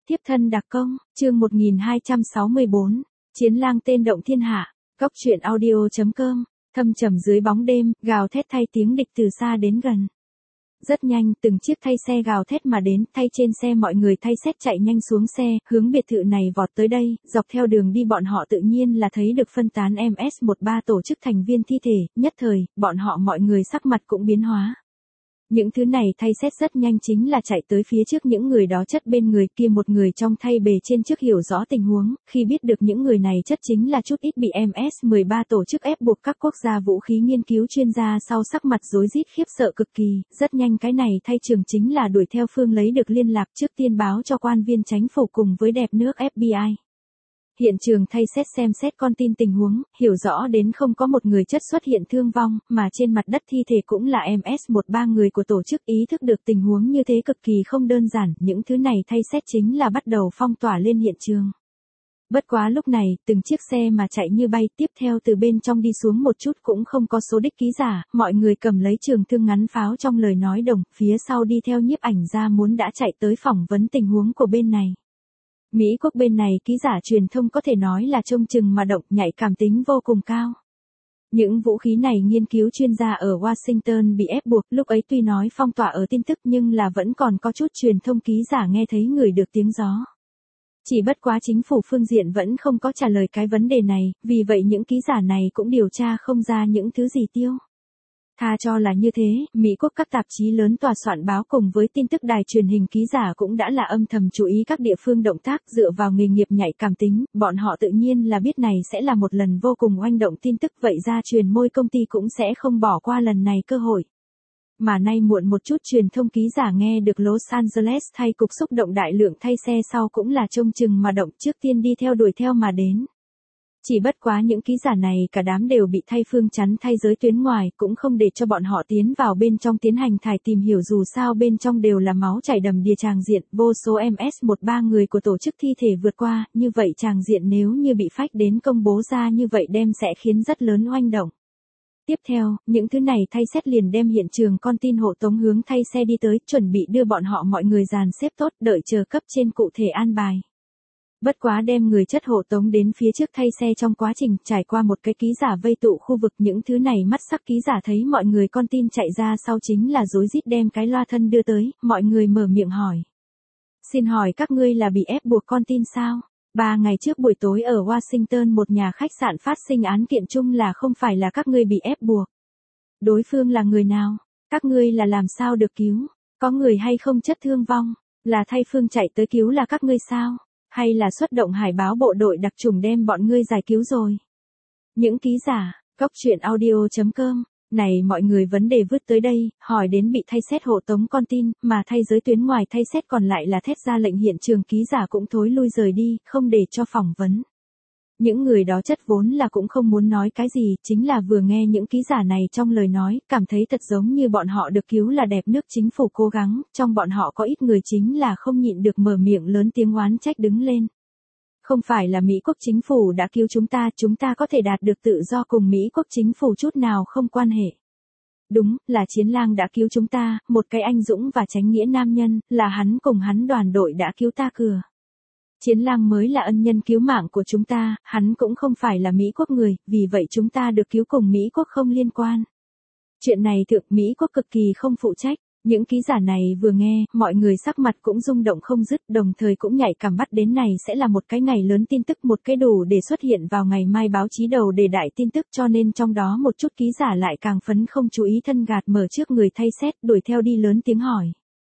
Tiếp thân đặc công, chương 1264, Chiến lang tên động thiên hạ, góc truyện audio.com, thâm trầm dưới bóng đêm, gào thét thay tiếng địch từ xa đến gần. Rất nhanh, từng chiếc thay xe gào thét mà đến, thay trên xe mọi người thay xét chạy nhanh xuống xe, hướng biệt thự này vọt tới đây, dọc theo đường đi bọn họ tự nhiên là thấy được phân tán MS-13 tổ chức thành viên thi thể, nhất thời, bọn họ mọi người sắc mặt cũng biến hóa. Những thứ này thay xét rất nhanh chính là chạy tới phía trước những người đó chất bên người kia, một người trong thay bề trên trước hiểu rõ tình huống, khi biết được những người này chất chính là chút ít bị MS-13 tổ chức ép buộc các quốc gia vũ khí nghiên cứu chuyên gia sau sắc mặt rối rít khiếp sợ cực kỳ, rất nhanh cái này thay trường chính là đuổi theo phương lấy được liên lạc trước tiên báo cho quan viên chính phủ cùng với đẹp nước FBI. Hiện trường thay xem xét con tin tình huống, hiểu rõ đến không có một người chất xuất hiện thương vong, mà trên mặt đất thi thể cũng là MS-13 người của tổ chức, ý thức được tình huống như thế cực kỳ không đơn giản, những thứ này thay xét chính là bắt đầu phong tỏa lên hiện trường. Bất quá lúc này, từng chiếc xe mà chạy như bay, tiếp theo từ bên trong đi xuống một chút cũng không có số đích ký giả, mọi người cầm lấy trường thương ngắn pháo trong lời nói đồng, phía sau đi theo nhiếp ảnh gia muốn đã chạy tới phỏng vấn tình huống của bên này. Mỹ quốc bên này ký giả truyền thông có thể nói là trông chừng mà động, nhạy cảm tính vô cùng cao. Những vũ khí này nghiên cứu chuyên gia ở Washington bị ép buộc, lúc ấy tuy nói phong tỏa ở tin tức nhưng là vẫn còn có chút truyền thông ký giả nghe thấy người được tiếng gió. Chỉ bất quá chính phủ phương diện vẫn không có trả lời cái vấn đề này, vì vậy những ký giả này cũng điều tra không ra những thứ gì tiêu. Tha cho là như thế, Mỹ quốc các tạp chí lớn tòa soạn báo cùng với tin tức đài truyền hình ký giả cũng đã là âm thầm chú ý các địa phương động tác, dựa vào nghề nghiệp nhạy cảm tính, bọn họ tự nhiên là biết này sẽ là một lần vô cùng oanh động tin tức, vậy ra truyền môi công ty cũng sẽ không bỏ qua lần này cơ hội. Mà nay muộn một chút truyền thông ký giả nghe được Los Angeles thay cục xúc động đại lượng thay xe sau cũng là trông chừng mà động, trước tiên đi theo đuổi theo mà đến. Chỉ bất quá những ký giả này cả đám đều bị thay phương chắn thay giới tuyến ngoài, cũng không để cho bọn họ tiến vào bên trong tiến hành thải tìm hiểu, dù sao bên trong đều là máu chảy đầm đìa tràng diện, vô số MS-13 người của tổ chức thi thể vượt qua, như vậy tràng diện nếu như bị phách đến công bố ra như vậy đem sẽ khiến rất lớn oanh động. Tiếp theo, những thứ này thay xét liền đem hiện trường con tin hộ tống hướng thay xe đi tới, chuẩn bị đưa bọn họ mọi người dàn xếp tốt, đợi chờ cấp trên cụ thể an bài. Bất quá đem người chất hộ tống đến phía trước thay xe trong quá trình trải qua một cái ký giả vây tụ khu vực, những thứ này mắt sắc ký giả thấy mọi người con tin chạy ra sau chính là rối rít đem cái loa thân đưa tới, mọi người mở miệng hỏi. Xin hỏi các ngươi là bị ép buộc con tin sao? 3 ngày trước buổi tối ở Washington một nhà khách sạn phát sinh án kiện chung là không phải là các ngươi bị ép buộc. Đối phương là người nào? Các ngươi là làm sao được cứu? Có người hay không chất thương vong? Là thay phương chạy tới cứu là các ngươi sao? Hay là xuất động hải báo bộ đội đặc chủng đem bọn ngươi giải cứu rồi? Những ký giả, góc truyện audio.com, này mọi người vấn đề vứt tới đây, hỏi đến bị thay xét hộ tống con tin, mà thay giới tuyến ngoài thay xét còn lại là thét ra lệnh hiện trường, ký giả cũng thối lui rời đi, không để cho phỏng vấn. Những người đó chất vốn là cũng không muốn nói cái gì, chính là vừa nghe những ký giả này trong lời nói, cảm thấy thật giống như bọn họ được cứu là đẹp nước chính phủ cố gắng, trong bọn họ có ít người chính là không nhịn được mở miệng lớn tiếng oán trách đứng lên. Không phải là Mỹ quốc chính phủ đã cứu chúng ta có thể đạt được tự do cùng Mỹ quốc chính phủ chút nào không quan hệ. Đúng, là Chiến lang đã cứu chúng ta, một cái anh dũng và chánh nghĩa nam nhân, là hắn cùng hắn đoàn đội đã cứu ta cửa. Chiến lang mới là ân nhân cứu mạng của chúng ta, hắn cũng không phải là Mỹ quốc người, vì vậy chúng ta được cứu cùng Mỹ quốc không liên quan. Chuyện này thượng Mỹ quốc cực kỳ không phụ trách. Những ký giả này vừa nghe, mọi người sắc mặt cũng rung động không dứt, đồng thời cũng nhạy cảm bắt đến này sẽ là một cái ngày lớn tin tức, một cái đủ để xuất hiện vào ngày mai báo chí đầu đề đại tin tức, cho nên trong đó một chút ký giả lại càng phấn không chú ý thân gạt mở trước người thay xét, đuổi theo đi lớn tiếng hỏi.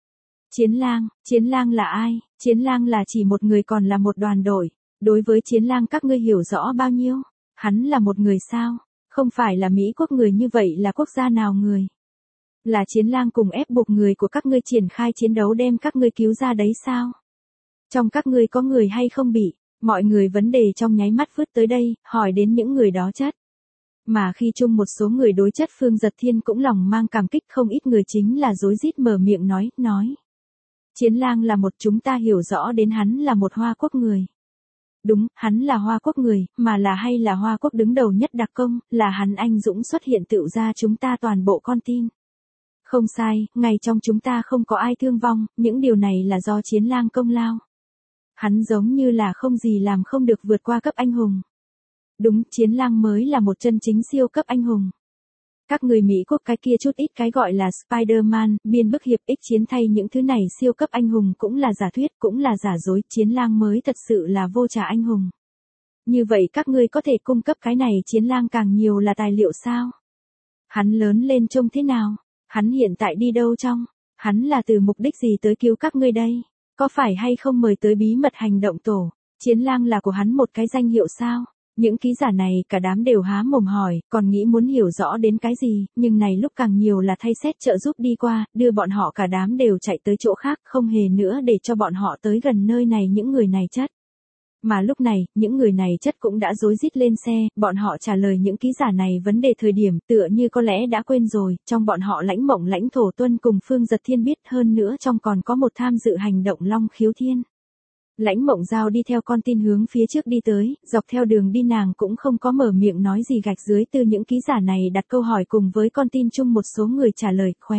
Chiến lang là ai? Chiến lang là chỉ một người còn là một đoàn đội. Đối với chiến lang các ngươi hiểu rõ bao nhiêu? Hắn là một người sao? Không phải là Mỹ quốc người, như vậy là quốc gia nào người? Là chiến lang cùng ép buộc người của các ngươi triển khai chiến đấu đem các ngươi cứu ra đấy sao? Trong các ngươi có người hay không bị? Mọi người vấn đề trong nháy mắt vứt tới đây, hỏi đến những người đó chất. Mà khi chung một số người đối chất Phương Giật Thiên cũng lòng mang cảm kích, không ít người chính là rối rít mở miệng nói. Chiến lang là một, chúng ta hiểu rõ đến hắn là một Hoa Quốc người. Đúng, hắn là Hoa Quốc người, mà là hay là Hoa Quốc đứng đầu nhất đặc công, là hắn anh dũng xuất hiện tự ra chúng ta toàn bộ con tin. Không sai, ngày trong chúng ta không có ai thương vong, những điều này là do chiến lang công lao. Hắn giống như là không gì làm không được vượt qua cấp anh hùng. Đúng, Chiến Lang mới là một chân chính siêu cấp anh hùng. Các người Mỹ quốc cái kia chút ít cái gọi là Spider-Man, biên bức hiệp ích chiến thay những thứ này siêu cấp anh hùng cũng là giả thuyết, cũng là giả dối, Chiến Lang mới thật sự là vô trả anh hùng. Như vậy các ngươi có thể cung cấp cái này Chiến Lang càng nhiều là tài liệu sao? Hắn lớn lên trông thế nào? Hắn hiện tại đi đâu trong? Hắn là từ mục đích gì tới cứu các ngươi đây? Có phải hay không mời tới bí mật hành động tổ? Chiến Lang là của hắn một cái danh hiệu sao? Những ký giả này cả đám đều há mồm hỏi, còn nghĩ muốn hiểu rõ đến cái gì, nhưng này lúc càng nhiều là thay xét trợ giúp đi qua, đưa bọn họ cả đám đều chạy tới chỗ khác, không hề nữa để cho bọn họ tới gần nơi này những người này chất. Mà lúc này, những người này chất cũng đã rối rít lên xe, bọn họ trả lời những ký giả này vấn đề thời điểm tựa như có lẽ đã quên rồi, trong bọn họ Lãnh Mộng Lãnh Thổ Tuân cùng Phương Giật Thiên biết hơn nữa trong còn có một tham dự hành động Long Khiếu Thiên. Lãnh Mộng Giao đi theo con tin hướng phía trước đi tới, dọc theo đường đi nàng cũng không có mở miệng nói gì gạch dưới từ những ký giả này đặt câu hỏi cùng với con tin chung một số người trả lời khóe.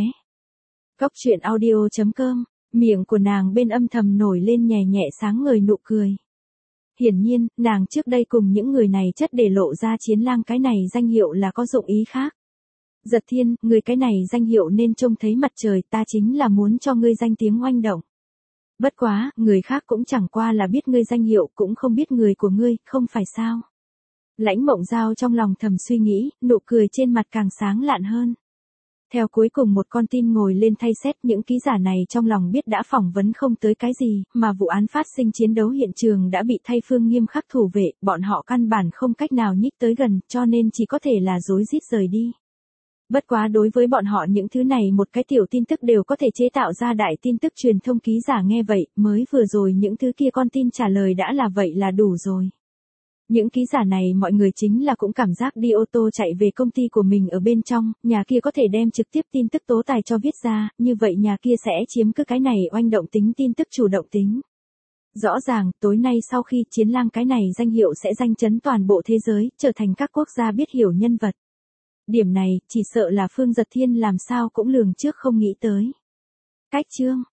Góc truyện audio.com, miệng của nàng bên âm thầm nổi lên nhẹ nhẹ sáng ngời nụ cười. Hiển nhiên, nàng trước đây cùng những người này chất để lộ ra Chiến Lang cái này danh hiệu là có dụng ý khác. Giật Thiên, người cái này danh hiệu nên trông thấy mặt trời, ta chính là muốn cho ngươi danh tiếng oanh động. Bất quá, người khác cũng chẳng qua là biết ngươi danh hiệu cũng không biết người của ngươi, không phải sao. Lãnh Mộng Giao trong lòng thầm suy nghĩ, nụ cười trên mặt càng sáng lạn hơn. Theo cuối cùng một con tin ngồi lên thay xét những ký giả này trong lòng biết đã phỏng vấn không tới cái gì, mà vụ án phát sinh chiến đấu hiện trường đã bị thay phương nghiêm khắc thủ vệ, bọn họ căn bản không cách nào nhích tới gần, cho nên chỉ có thể là rối rít rời đi. Bất quá đối với bọn họ những thứ này một cái tiểu tin tức đều có thể chế tạo ra đại tin tức truyền thông ký giả nghe vậy, mới vừa rồi những thứ kia con tin trả lời đã là vậy là đủ rồi. Những ký giả này mọi người chính là cũng cảm giác đi ô tô chạy về công ty của mình ở bên trong, nhà kia có thể đem trực tiếp tin tức tố tài cho viết ra, như vậy nhà kia sẽ chiếm cứ cái này oanh động tính tin tức chủ động tính. Rõ ràng, tối nay sau khi Chiến Lang cái này danh hiệu sẽ danh chấn toàn bộ thế giới, trở thành các quốc gia biết hiểu nhân vật. Điểm này, chỉ sợ là Phương Giật Thiên làm sao cũng lường trước không nghĩ tới. Cách chương